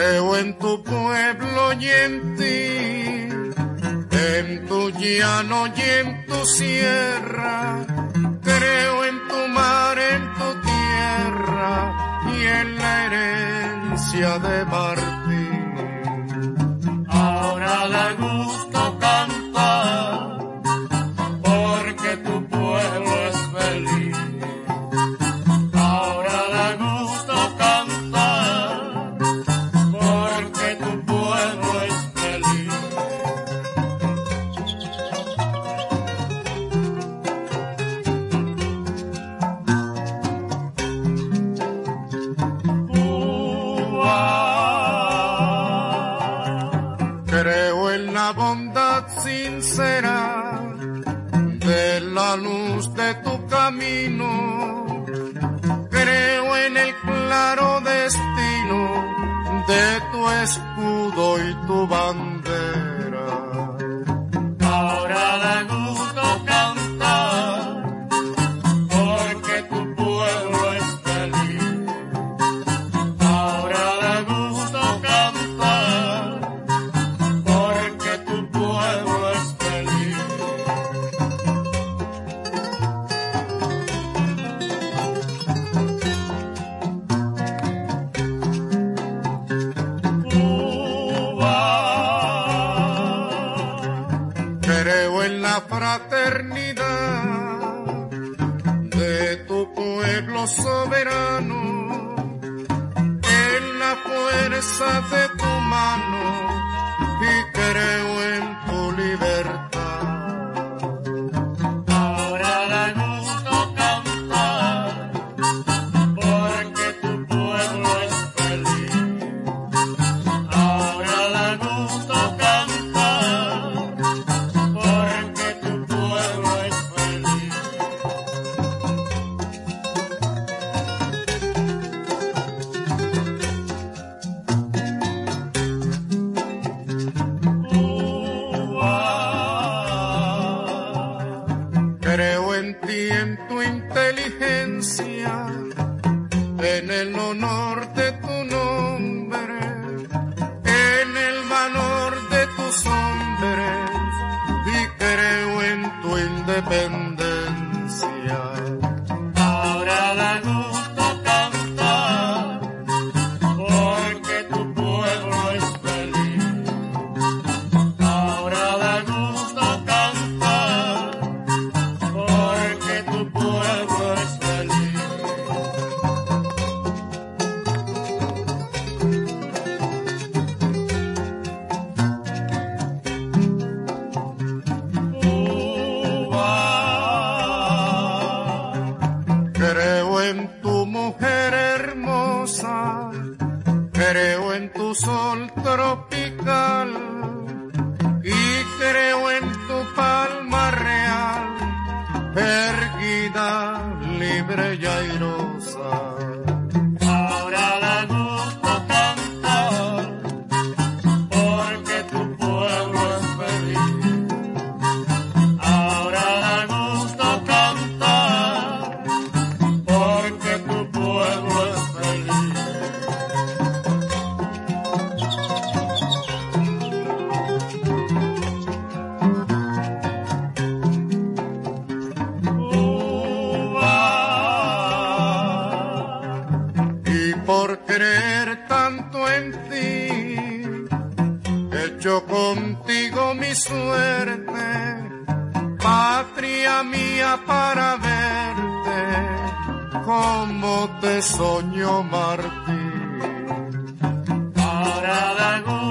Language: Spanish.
Creo en tu pueblo y en ti, en tu llano y en tu sierra. Creo en tu mar, en tu tierra y en la herencia de Martín. Ahora da gusto cantar, porque tu pueblo es feliz. Ahora da gusto cantar, porque tu pueblo es feliz. Creo en la bondad sincera de la luz de tu camino. Creo en el claro destino de tu escudo y tu bandera. Ahora da gusto cantar, porque tu pueblo es feliz. Ahora da gusto cantar, porque tu pueblo es feliz. Creo en la fraternidad de tu pueblo soberano, en la fuerza de tu mano y creo en tu libertad. Ahora da gusto cantar, porque tu pueblo es feliz. Ahora da gusto cantar, porque tu pueblo es feliz. Creo en ti, en tu inteligencia, en el honor de tu nombre, en el valor de tus hombres y creo en tu independencia. Ahora da gusto cantar, porque tu pueblo es feliz. Ahora da gusto cantar, porque tu pueblo es feliz. Creo en tu mujer hermosa, creo en tu sol tropical y creo en tu palma real, erguida, libre y airosa. Ahora da gusto cantar, porque tu pueblo es feliz. Ahora da gusto cantar, porque tu pueblo es feliz. Y por creer tanto en ti, echo contigo mi suerte, patria mía, para verte como te soñó Martín. Ahora da gusto